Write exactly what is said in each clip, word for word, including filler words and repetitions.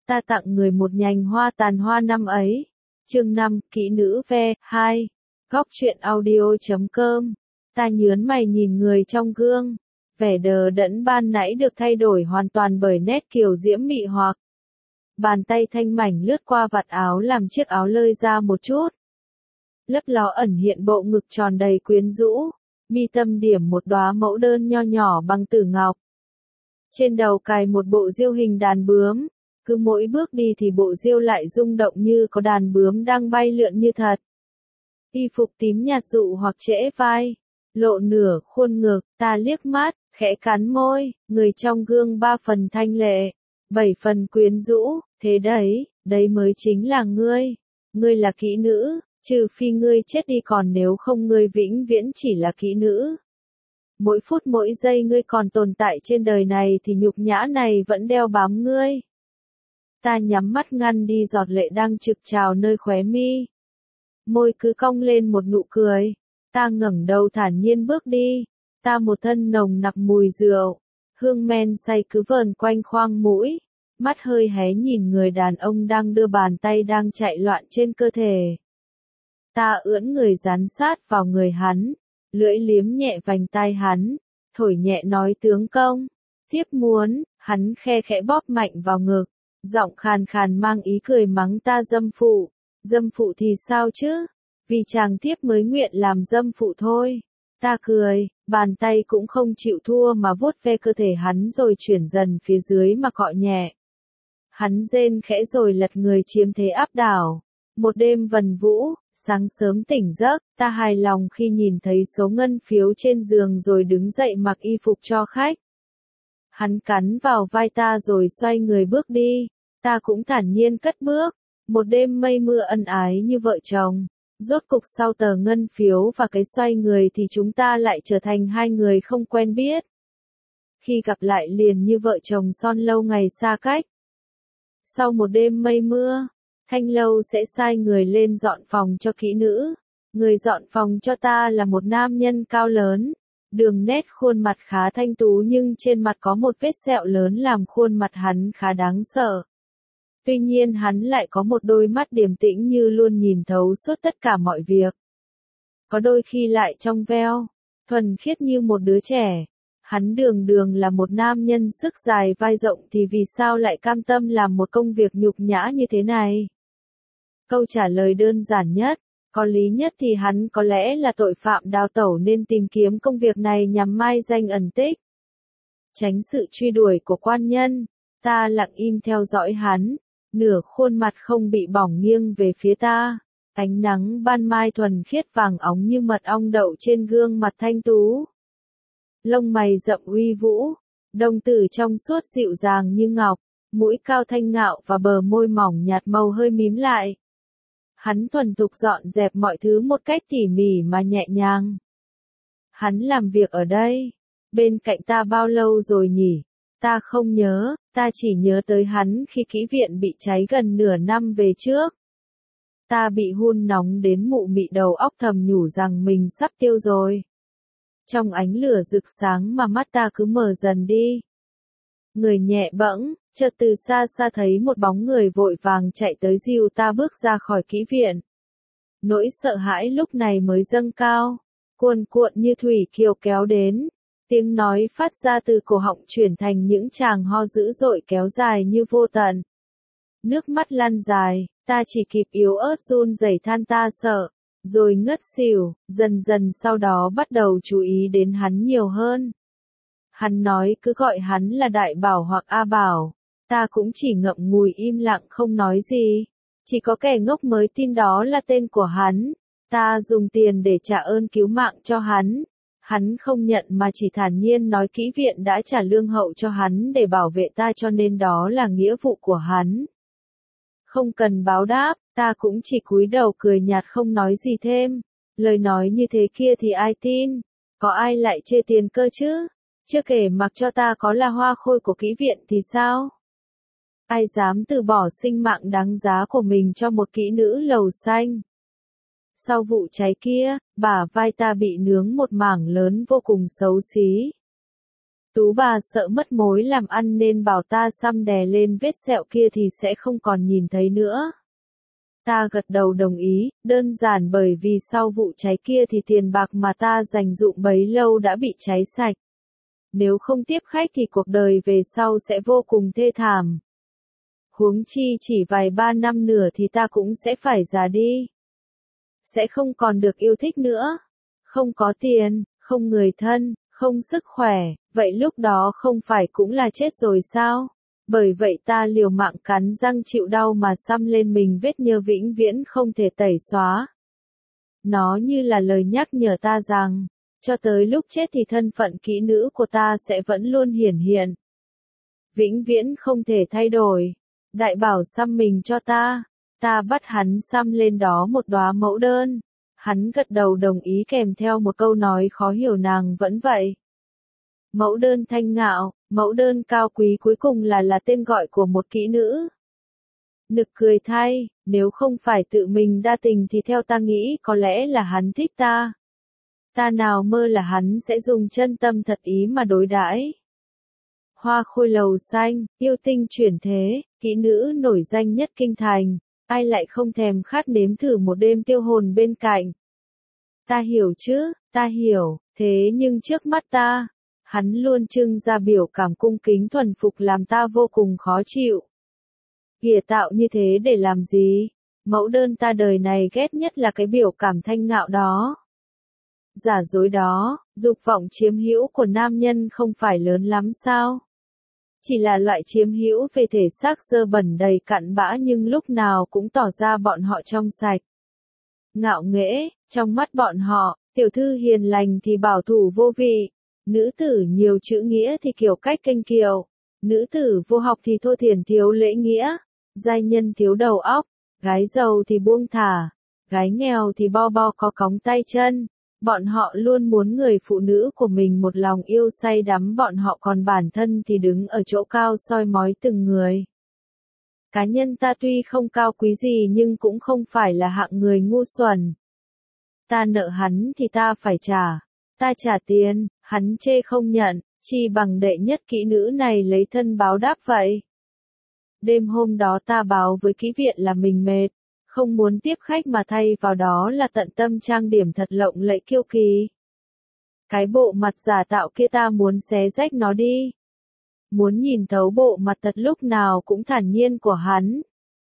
ta tặng người một nhành hoa tàn hoa năm ấy. Chương năm, kỹ nữ ve, hai. Góc truyện audio chấm com. Ta nhớn mày nhìn người trong gương. Vẻ đờ đẫn ban nãy được thay đổi hoàn toàn bởi nét kiều diễm mị hoặc. Bàn tay thanh mảnh lướt qua vạt áo làm chiếc áo lơi ra một chút. Lấp ló ẩn hiện bộ ngực tròn đầy quyến rũ. Mi tâm điểm một đóa mẫu đơn nho nhỏ bằng tử ngọc. Trên đầu cài một bộ diêu hình đàn bướm. Cứ mỗi bước đi thì bộ diêu lại rung động như có đàn bướm đang bay lượn như thật. Y phục tím nhạt dụ hoặc trễ vai. Lộ nửa khuôn ngực, ta liếc mắt, khẽ cắn môi, người trong gương ba phần thanh lệ, bảy phần quyến rũ, thế đấy, đấy mới chính là ngươi. Ngươi là kỹ nữ, trừ phi ngươi chết đi, còn nếu không ngươi vĩnh viễn chỉ là kỹ nữ. Mỗi phút mỗi giây ngươi còn tồn tại trên đời này thì nhục nhã này vẫn đeo bám ngươi. Ta nhắm mắt ngăn đi giọt lệ đang trực trào nơi khóe mi. Môi cứ cong lên một nụ cười. Ta ngẩng đầu thản nhiên bước đi. Ta một thân nồng nặc mùi rượu. Hương men say cứ vờn quanh khoang mũi. Mắt hơi hé nhìn người đàn ông đang đưa bàn tay đang chạy loạn trên cơ thể. Ta ưỡn người dán sát vào người hắn. Lưỡi liếm nhẹ vành tai hắn. Thổi nhẹ nói tướng công. Thiếp muốn, hắn khe khẽ bóp mạnh vào ngực. Giọng khàn khàn mang ý cười mắng ta dâm phụ. Dâm phụ thì sao chứ? Vì chàng thiếp mới nguyện làm dâm phụ thôi. Ta cười, bàn tay cũng không chịu thua mà vuốt ve cơ thể hắn rồi chuyển dần phía dưới mà cọ nhẹ. Hắn rên khẽ rồi lật người chiếm thế áp đảo. Một đêm vần vũ, sáng sớm tỉnh giấc, ta hài lòng khi nhìn thấy số ngân phiếu trên giường rồi đứng dậy mặc y phục cho khách. Hắn cắn vào vai ta rồi xoay người bước đi. Ta cũng thản nhiên cất bước. Một đêm mây mưa ân ái như vợ chồng. Rốt cục sau tờ ngân phiếu và cái xoay người thì chúng ta lại trở thành hai người không quen biết. Khi gặp lại liền như vợ chồng son lâu ngày xa cách. Sau một đêm mây mưa, Thanh Lâu sẽ sai người lên dọn phòng cho kỹ nữ. Người dọn phòng cho ta là một nam nhân cao lớn. Đường nét khuôn mặt khá thanh tú nhưng trên mặt có một vết sẹo lớn làm khuôn mặt hắn khá đáng sợ. Tuy nhiên hắn lại có một đôi mắt điềm tĩnh như luôn nhìn thấu suốt tất cả mọi việc. Có đôi khi lại trong veo, thuần khiết như một đứa trẻ. Hắn đường đường là một nam nhân sức dài vai rộng thì vì sao lại cam tâm làm một công việc nhục nhã như thế này? Câu trả lời đơn giản nhất, có lý nhất thì hắn có lẽ là tội phạm đào tẩu nên tìm kiếm công việc này nhằm mai danh ẩn tích. Tránh sự truy đuổi của quan nhân, ta lặng im theo dõi hắn. Nửa khuôn mặt không bị bỏng nghiêng về phía ta. Ánh nắng ban mai thuần khiết vàng óng như mật ong đậu trên gương mặt thanh tú. Lông mày rậm uy vũ. Đồng tử trong suốt dịu dàng như ngọc. Mũi cao thanh ngạo và bờ môi mỏng nhạt màu hơi mím lại. Hắn thuần thục dọn dẹp mọi thứ một cách tỉ mỉ mà nhẹ nhàng. Hắn làm việc ở đây. Bên cạnh ta bao lâu rồi nhỉ? Ta không nhớ, ta chỉ nhớ tới hắn khi kỹ viện bị cháy gần nửa năm về trước. Ta bị hun nóng đến mụ mị đầu óc thầm nhủ rằng mình sắp tiêu rồi. Trong ánh lửa rực sáng mà mắt ta cứ mở dần đi. Người nhẹ bẫng, chợt từ xa xa thấy một bóng người vội vàng chạy tới dìu ta bước ra khỏi kỹ viện. Nỗi sợ hãi lúc này mới dâng cao, cuồn cuộn như thủy kiều kéo đến. Tiếng nói phát ra từ cổ họng chuyển thành những tràng ho dữ dội kéo dài như vô tận. Nước mắt lăn dài, ta chỉ kịp yếu ớt run rẩy than ta sợ, rồi ngất xỉu, dần dần sau đó bắt đầu chú ý đến hắn nhiều hơn. Hắn nói cứ gọi hắn là Đại Bảo hoặc A Bảo, ta cũng chỉ ngậm ngùi im lặng không nói gì. Chỉ có kẻ ngốc mới tin đó là tên của hắn, ta dùng tiền để trả ơn cứu mạng cho hắn. Hắn không nhận mà chỉ thản nhiên nói kỹ viện đã trả lương hậu cho hắn để bảo vệ ta cho nên đó là nghĩa vụ của hắn. Không cần báo đáp, ta cũng chỉ cúi đầu cười nhạt không nói gì thêm. Lời nói như thế kia thì ai tin? Có ai lại chê tiền cơ chứ? Chưa kể mặc cho ta có là hoa khôi của kỹ viện thì sao? Ai dám từ bỏ sinh mạng đáng giá của mình cho một kỹ nữ lầu xanh? Sau vụ cháy kia, bả vai ta bị nướng một mảng lớn vô cùng xấu xí. Tú bà sợ mất mối làm ăn nên bảo ta xăm đè lên vết sẹo kia thì sẽ không còn nhìn thấy nữa. Ta gật đầu đồng ý, đơn giản bởi vì sau vụ cháy kia thì tiền bạc mà ta dành dụm bấy lâu đã bị cháy sạch. Nếu không tiếp khách thì cuộc đời về sau sẽ vô cùng thê thảm. Huống chi chỉ vài ba năm nữa thì ta cũng sẽ phải già đi. Sẽ không còn được yêu thích nữa. Không có tiền, không người thân, không sức khỏe, vậy lúc đó không phải cũng là chết rồi sao? Bởi vậy ta liều mạng cắn răng chịu đau mà xăm lên mình vết nhơ vĩnh viễn không thể tẩy xóa. Nó như là lời nhắc nhở ta rằng, cho tới lúc chết thì thân phận kỹ nữ của ta sẽ vẫn luôn hiển hiện. Vĩnh viễn không thể thay đổi. Đại bảo xăm mình cho ta, ta bắt hắn xăm lên đó một đóa mẫu đơn. Hắn gật đầu đồng ý kèm theo một câu nói khó hiểu nàng vẫn vậy. Mẫu đơn thanh ngạo, mẫu đơn cao quý cuối cùng là là tên gọi của một kỹ nữ. Nực cười thay, nếu không phải tự mình đa tình thì theo ta nghĩ có lẽ là hắn thích ta. Ta nào mơ là hắn sẽ dùng chân tâm thật ý mà đối đãi. Hoa khôi lầu xanh, yêu tinh chuyển thế, kỹ nữ nổi danh nhất kinh thành, ai lại không thèm khát nếm thử một đêm tiêu hồn bên cạnh. Ta hiểu chứ, ta hiểu, thế nhưng trước mắt ta, hắn luôn trưng ra biểu cảm cung kính thuần phục làm ta vô cùng khó chịu. Kìa tạo như thế để làm gì? Mẫu đơn ta đời này ghét nhất là cái biểu cảm thanh ngạo đó. Giả dối đó, dục vọng chiếm hữu của nam nhân không phải lớn lắm sao? Chỉ là loại chiếm hữu về thể xác dơ bẩn đầy cặn bã nhưng lúc nào cũng tỏ ra bọn họ trong sạch. Ngạo nghễ, trong mắt bọn họ, tiểu thư hiền lành thì bảo thủ vô vị, nữ tử nhiều chữ nghĩa thì kiểu cách kênh kiều, nữ tử vô học thì thô thiển thiếu lễ nghĩa, giai nhân thiếu đầu óc, gái giàu thì buông thả, gái nghèo thì bo bo có cóng tay chân. Bọn họ luôn muốn người phụ nữ của mình một lòng yêu say đắm bọn họ còn bản thân thì đứng ở chỗ cao soi mói từng người. Cá nhân ta tuy không cao quý gì nhưng cũng không phải là hạng người ngu xuẩn. Ta nợ hắn thì ta phải trả. Ta trả tiền, hắn chê không nhận, chi bằng đệ nhất kỹ nữ này lấy thân báo đáp vậy. Đêm hôm đó ta báo với kỹ viện là mình mệt. Không muốn tiếp khách mà thay vào đó là tận tâm trang điểm thật lộng lẫy kiêu kỳ. Cái bộ mặt giả tạo kia ta muốn xé rách nó đi. Muốn nhìn thấu bộ mặt thật lúc nào cũng thản nhiên của hắn.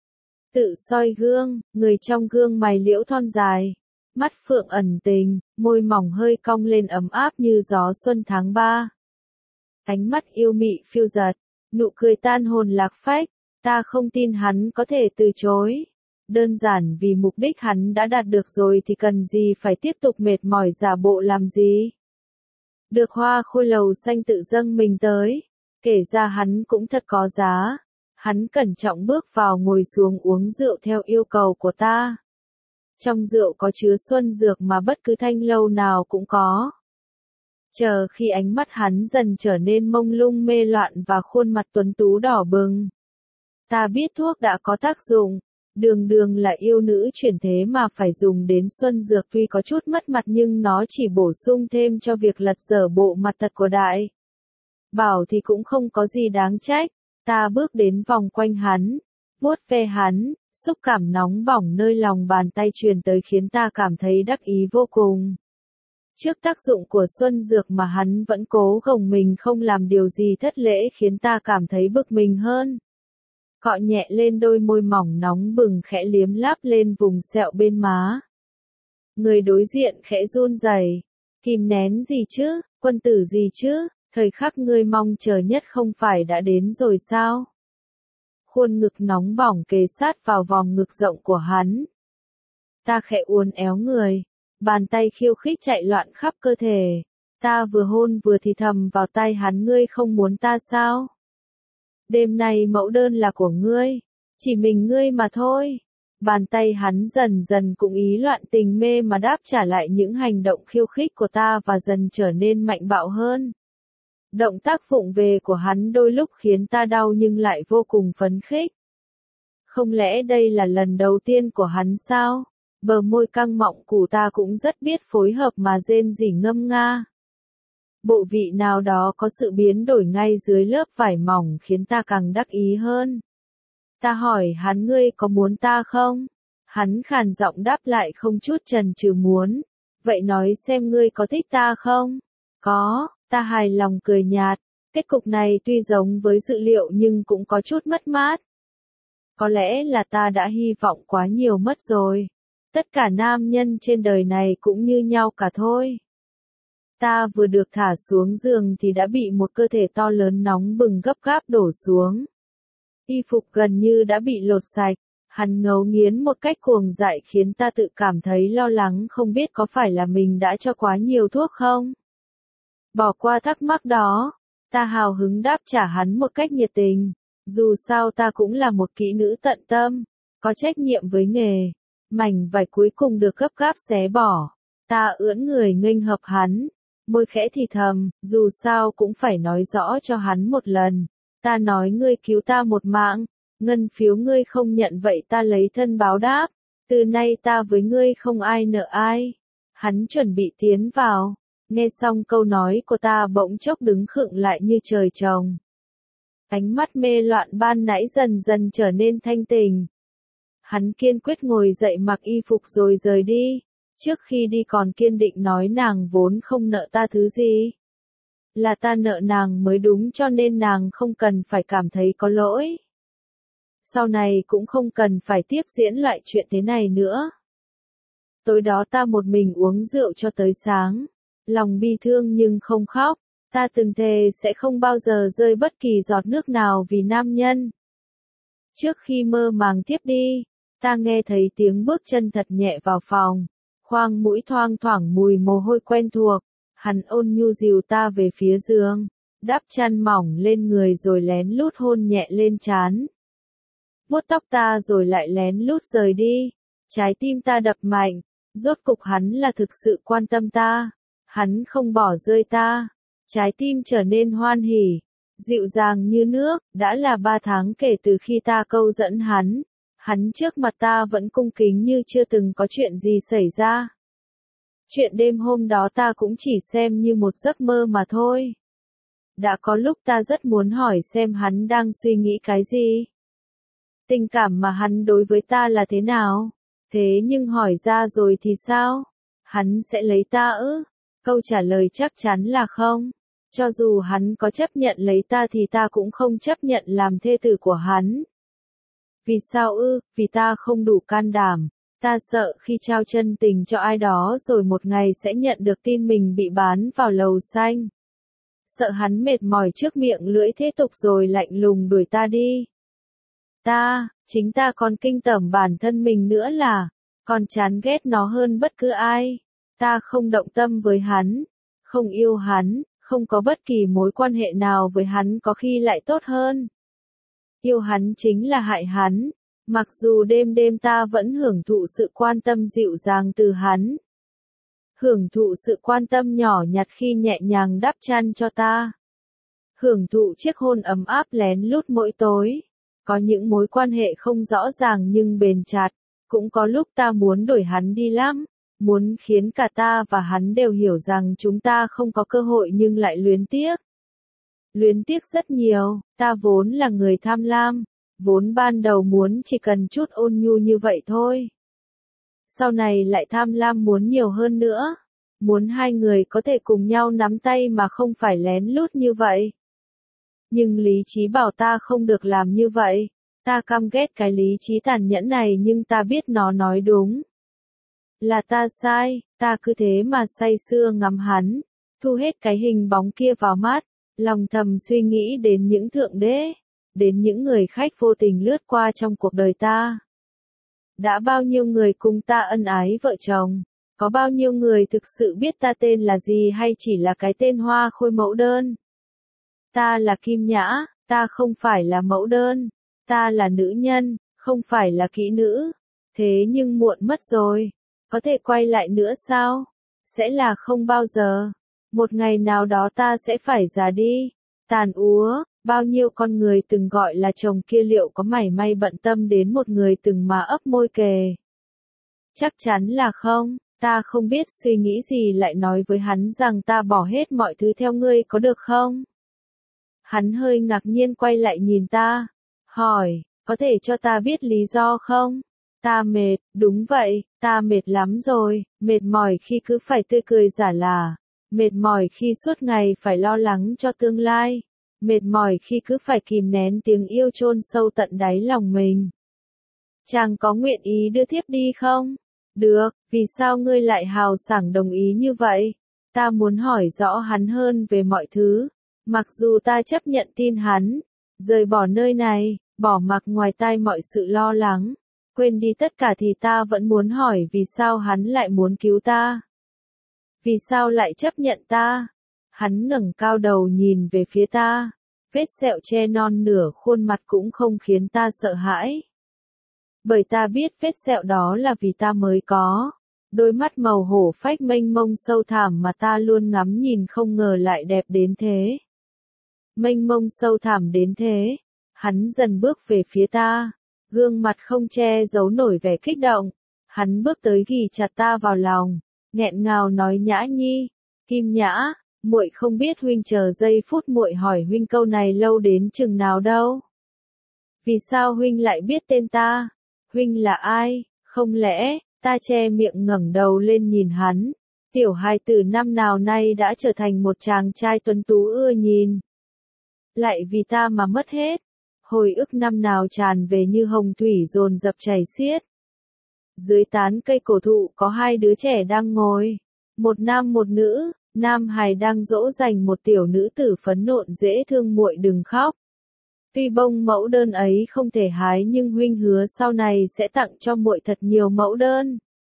Tự soi gương, người trong gương mày liễu thon dài. Mắt phượng ẩn tình, môi mỏng hơi cong lên ấm áp như gió xuân tháng ba. Ánh mắt yêu mị phiêu giật, nụ cười tan hồn lạc phách, ta không tin hắn có thể từ chối. Đơn giản vì mục đích hắn đã đạt được rồi thì cần gì phải tiếp tục mệt mỏi giả bộ làm gì. Được hoa khôi lầu xanh tự dâng mình tới, kể ra hắn cũng thật có giá. Hắn cẩn trọng bước vào ngồi xuống uống rượu theo yêu cầu của ta. Trong rượu có chứa xuân dược mà bất cứ thanh lâu nào cũng có. Chờ khi ánh mắt hắn dần trở nên mông lung mê loạn và khuôn mặt tuấn tú đỏ bừng. Ta biết thuốc đã có tác dụng. Đường đường là yêu nữ chuyển thế mà phải dùng đến xuân dược tuy có chút mất mặt nhưng nó chỉ bổ sung thêm cho việc lật dở bộ mặt thật của đại. Bảo thì cũng không có gì đáng trách, ta bước đến vòng quanh hắn, vuốt ve hắn, xúc cảm nóng bỏng nơi lòng bàn tay truyền tới khiến ta cảm thấy đắc ý vô cùng. Trước tác dụng của xuân dược mà hắn vẫn cố gồng mình không làm điều gì thất lễ khiến ta cảm thấy bực mình hơn. Cọ nhẹ lên đôi môi mỏng nóng bừng khẽ liếm láp lên vùng sẹo bên má. Người đối diện khẽ run rẩy, kìm nén gì chứ, quân tử gì chứ, thời khắc ngươi mong chờ nhất không phải đã đến rồi sao? Khuôn ngực nóng bỏng kề sát vào vòng ngực rộng của hắn. Ta khẽ uốn éo người, bàn tay khiêu khích chạy loạn khắp cơ thể. Ta vừa hôn vừa thì thầm vào tai hắn ngươi không muốn ta sao? Đêm nay mẫu đơn là của ngươi, chỉ mình ngươi mà thôi. Bàn tay hắn dần dần cũng ý loạn tình mê mà đáp trả lại những hành động khiêu khích của ta và dần trở nên mạnh bạo hơn. Động tác vụng về của hắn đôi lúc khiến ta đau nhưng lại vô cùng phấn khích. Không lẽ đây là lần đầu tiên của hắn sao? Bờ môi căng mọng của ta cũng rất biết phối hợp mà rên rỉ ngâm nga. bộ vị nào đó có sự biến đổi ngay dưới lớp vải mỏng khiến ta càng đắc ý hơn. Ta hỏi hắn ngươi có muốn ta không? Hắn khàn giọng đáp lại không chút chần chừ muốn. Vậy nói xem ngươi có thích ta không? Có, ta hài lòng cười nhạt. Kết cục này tuy giống với dự liệu nhưng cũng có chút mất mát. Có lẽ là ta đã hy vọng quá nhiều mất rồi. Tất cả nam nhân trên đời này cũng như nhau cả thôi. Ta vừa được thả xuống giường thì đã bị một cơ thể to lớn nóng bừng gấp gáp đổ xuống. Y phục gần như đã bị lột sạch. Hắn ngấu nghiến một cách cuồng dại khiến ta tự cảm thấy lo lắng không biết có phải là mình đã cho quá nhiều thuốc không. Bỏ qua thắc mắc đó, ta hào hứng đáp trả hắn một cách nhiệt tình. Dù sao ta cũng là một kỹ nữ tận tâm, có trách nhiệm với nghề. Mảnh vải cuối cùng được gấp gáp xé bỏ. Ta ưỡn người nghênh hợp hắn, môi khẽ thì thầm, dù sao cũng phải nói rõ cho hắn một lần. Ta nói ngươi cứu ta một mạng, ngân phiếu ngươi không nhận vậy ta lấy thân báo đáp. Từ nay ta với ngươi không ai nợ ai. Hắn chuẩn bị tiến vào, nghe xong câu nói của ta bỗng chốc đứng khựng lại như trời trồng. Ánh mắt mê loạn ban nãy dần dần trở nên thanh tỉnh. Hắn kiên quyết ngồi dậy mặc y phục rồi rời đi. Trước khi đi còn kiên định nói nàng vốn không nợ ta thứ gì. Là ta nợ nàng mới đúng cho nên nàng không cần phải cảm thấy có lỗi. Sau này cũng không cần phải tiếp diễn loại chuyện thế này nữa. Tối đó ta một mình uống rượu cho tới sáng. Lòng bi thương nhưng không khóc. Ta từng thề sẽ không bao giờ rơi bất kỳ giọt nước nào vì nam nhân. Trước khi mơ màng tiếp đi, ta nghe thấy tiếng bước chân thật nhẹ vào phòng. Khoang mũi thoang thoảng mùi mồ hôi quen thuộc. Hắn ôn nhu dìu ta về phía giường, đắp chăn mỏng lên người rồi lén lút hôn nhẹ lên trán. Vuốt tóc ta rồi lại lén lút rời đi. Trái tim ta đập mạnh, rốt cục hắn là thực sự quan tâm ta. Hắn không bỏ rơi ta. Trái tim trở nên hoan hỉ, dịu dàng như nước. Đã là ba tháng kể từ khi ta câu dẫn hắn. Hắn trước mặt ta vẫn cung kính như chưa từng có chuyện gì xảy ra. Chuyện đêm hôm đó ta cũng chỉ xem như một giấc mơ mà thôi. Đã có lúc ta rất muốn hỏi xem hắn đang suy nghĩ cái gì. Tình cảm mà hắn đối với ta là thế nào? Thế nhưng hỏi ra rồi thì sao? Hắn sẽ lấy ta ư? Câu trả lời chắc chắn là không. Cho dù hắn có chấp nhận lấy ta thì ta cũng không chấp nhận làm thê tử của hắn. Vì sao ư? Vì ta không đủ can đảm. Ta sợ khi trao chân tình cho ai đó rồi một ngày sẽ nhận được tin mình bị bán vào lầu xanh. Sợ hắn mệt mỏi trước miệng lưỡi thế tục rồi lạnh lùng đuổi ta đi. Ta, chính ta còn kinh tởm bản thân mình nữa là, còn chán ghét nó hơn bất cứ ai. Ta không động tâm với hắn, không yêu hắn, không có bất kỳ mối quan hệ nào với hắn có khi lại tốt hơn. Yêu hắn chính là hại hắn. Mặc dù đêm đêm ta vẫn hưởng thụ sự quan tâm dịu dàng từ hắn. Hưởng thụ sự quan tâm nhỏ nhặt khi nhẹ nhàng đắp chăn cho ta. Hưởng thụ chiếc hôn ấm áp lén lút mỗi tối. Có những mối quan hệ không rõ ràng nhưng bền chặt. Cũng có lúc ta muốn đuổi hắn đi lắm. Muốn khiến cả ta và hắn đều hiểu rằng chúng ta không có cơ hội nhưng lại luyến tiếc. Luyến tiếc rất nhiều, ta vốn là người tham lam. Vốn ban đầu muốn chỉ cần chút ôn nhu như vậy thôi. Sau này lại tham lam muốn nhiều hơn nữa. Muốn hai người có thể cùng nhau nắm tay mà không phải lén lút như vậy. Nhưng lý trí bảo ta không được làm như vậy. Ta căm ghét cái lý trí tàn nhẫn này nhưng ta biết nó nói đúng. Là ta sai, ta cứ thế mà say sưa ngắm hắn. Thu hết cái hình bóng kia vào mắt. Lòng thầm suy nghĩ đến những thượng đế. Đến những người khách vô tình lướt qua trong cuộc đời ta. Đã bao nhiêu người cùng ta ân ái vợ chồng, có bao nhiêu người thực sự biết ta tên là gì hay chỉ là cái tên hoa khôi mẫu đơn. Ta là Kim Nhã, ta không phải là mẫu đơn, ta là nữ nhân, không phải là kỹ nữ. Thế nhưng muộn mất rồi, có thể quay lại nữa sao? Sẽ là không bao giờ. Một ngày nào đó ta sẽ phải già đi, tàn úa. Bao nhiêu con người từng gọi là chồng kia liệu có mảy may bận tâm đến một người từng mà ấp môi kề? Chắc chắn là không. Ta không biết suy nghĩ gì lại nói với hắn rằng ta bỏ hết mọi thứ theo ngươi có được không? Hắn hơi ngạc nhiên quay lại nhìn ta, hỏi, có thể cho ta biết lý do không? Ta mệt, đúng vậy, ta mệt lắm rồi, mệt mỏi khi cứ phải tươi cười giả lả, mệt mỏi khi suốt ngày phải lo lắng cho tương lai, mệt mỏi khi cứ phải kìm nén tiếng yêu chôn sâu tận đáy lòng mình. Chàng có nguyện ý đưa thiếp đi không? Được, vì sao ngươi lại hào sảng đồng ý như vậy? Ta muốn hỏi rõ hắn hơn về mọi thứ. Mặc dù ta chấp nhận tin hắn, rời bỏ nơi này, bỏ mặc ngoài tai mọi sự lo lắng, quên đi tất cả thì ta vẫn muốn hỏi vì sao hắn lại muốn cứu ta. Vì sao lại chấp nhận ta? Hắn ngẩng cao đầu nhìn về phía ta, vết sẹo che non nửa khuôn mặt cũng không khiến ta sợ hãi. Bởi ta biết vết sẹo đó là vì ta mới có. Đôi mắt màu hổ phách mênh mông sâu thẳm mà ta luôn ngắm nhìn không ngờ lại đẹp đến thế. Mênh mông sâu thẳm đến thế. Hắn dần bước về phía ta, gương mặt không che giấu nổi vẻ kích động. Hắn bước tới ghì chặt ta vào lòng, nghẹn ngào nói Nhã Nhi, Kim Nhã, muội không biết huynh chờ giây phút muội hỏi huynh câu này lâu đến chừng nào đâu. Vì sao huynh lại biết tên ta? Huynh là ai? Không lẽ, ta che miệng ngẩng đầu lên nhìn hắn. Tiểu hài tử năm nào nay đã trở thành một chàng trai tuấn tú ưa nhìn. Lại vì ta mà mất hết. Hồi ức năm nào tràn về như hồng thủy dồn dập chảy xiết. Dưới tán cây cổ thụ có hai đứa trẻ đang ngồi. Một nam một nữ, nam hài đang dỗ dành một tiểu nữ tử phấn nộn dễ thương muội đừng khóc. Tuy bông mẫu đơn ấy không thể hái nhưng huynh hứa sau này sẽ tặng cho muội thật nhiều mẫu đơn.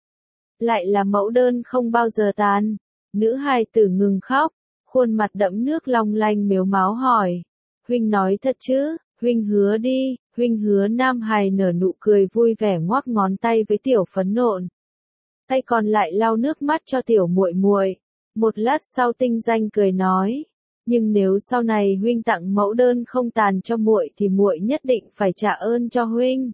Lại là mẫu đơn không bao giờ tàn. Nữ hài tử ngừng khóc, khuôn mặt đẫm nước long lanh mếu máo hỏi. Huynh nói thật chứ, huynh hứa đi, huynh hứa. Nam hài nở nụ cười vui vẻ ngoắc ngón tay với tiểu phấn nộn. Tay còn lại lau nước mắt cho tiểu muội muội. Một lát sau tinh danh cười nói. Nhưng nếu sau này huynh tặng mẫu đơn không tàn cho muội thì muội nhất định phải trả ơn cho huynh.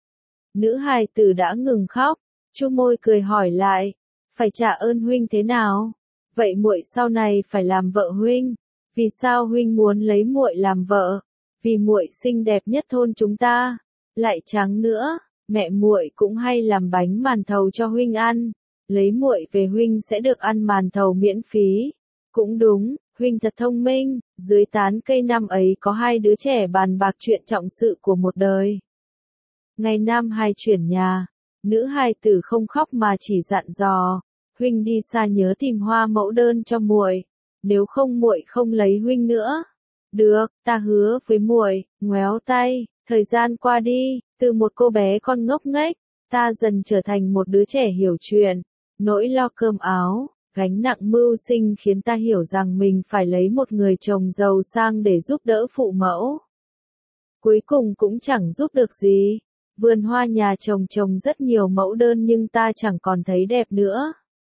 Nữ hài tử đã ngừng khóc, chu môi cười hỏi lại, phải trả ơn huynh thế nào? Vậy muội sau này phải làm vợ huynh. Vì sao huynh muốn lấy muội làm vợ? Vì muội xinh đẹp nhất thôn chúng ta, lại trắng nữa, mẹ muội cũng hay làm bánh màn thầu cho huynh ăn, lấy muội về huynh sẽ được ăn màn thầu miễn phí. Cũng đúng. Huynh thật thông minh. Dưới tán cây năm ấy có hai đứa trẻ bàn bạc chuyện trọng sự của một đời. Ngày nam hài chuyển nhà, nữ hài tử không khóc mà chỉ dặn dò, huynh đi xa nhớ tìm hoa mẫu đơn cho muội, nếu không muội không lấy huynh nữa. Được, ta hứa với muội. Ngoéo tay, thời gian qua đi, từ một cô bé con ngốc nghếch, ta dần trở thành một đứa trẻ hiểu chuyện, nỗi lo cơm áo. Gánh nặng mưu sinh khiến ta hiểu rằng mình phải lấy một người chồng giàu sang để giúp đỡ phụ mẫu. Cuối cùng cũng chẳng giúp được gì. Vườn hoa nhà chồng trồng rất nhiều mẫu đơn nhưng ta chẳng còn thấy đẹp nữa.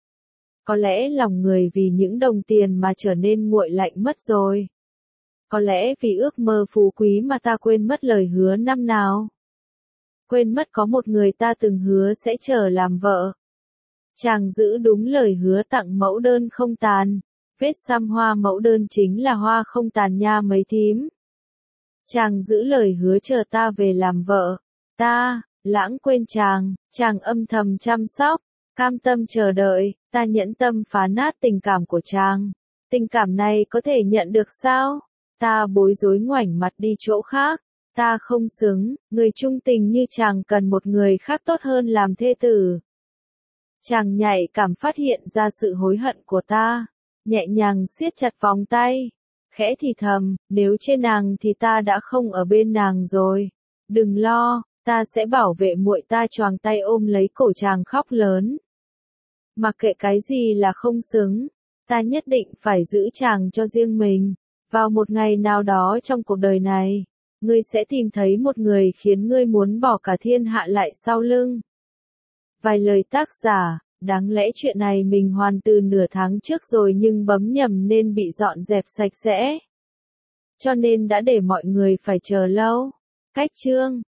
Có lẽ lòng người vì những đồng tiền mà trở nên nguội lạnh mất rồi. Có lẽ vì ước mơ phú quý mà ta quên mất lời hứa năm nào. Quên mất có một người ta từng hứa sẽ chờ làm vợ. Chàng giữ đúng lời hứa tặng mẫu đơn không tàn. Vết xăm hoa mẫu đơn chính là hoa không tàn nha mấy thím. Chàng giữ lời hứa chờ ta về làm vợ. Ta, lãng quên chàng, chàng âm thầm chăm sóc, cam tâm chờ đợi, ta nhẫn tâm phá nát tình cảm của chàng. Tình cảm này có thể nhận được sao? Ta bối rối ngoảnh mặt đi chỗ khác. Ta không xứng, người trung tình như chàng cần một người khác tốt hơn làm thê tử. Chàng nhạy cảm phát hiện ra sự hối hận của ta, nhẹ nhàng siết chặt vòng tay, khẽ thì thầm, nếu trên nàng thì ta đã không ở bên nàng rồi. Đừng lo, ta sẽ bảo vệ muội. Ta choàng tay ôm lấy cổ chàng khóc lớn. Mặc kệ cái gì là không xứng, ta nhất định phải giữ chàng cho riêng mình. Vào một ngày nào đó trong cuộc đời này, ngươi sẽ tìm thấy một người khiến ngươi muốn bỏ cả thiên hạ lại sau lưng. Vài lời tác giả, đáng lẽ chuyện này mình hoàn từ nửa tháng trước rồi nhưng bấm nhầm nên bị dọn dẹp sạch sẽ. Cho nên đã để mọi người phải chờ lâu. Cách chương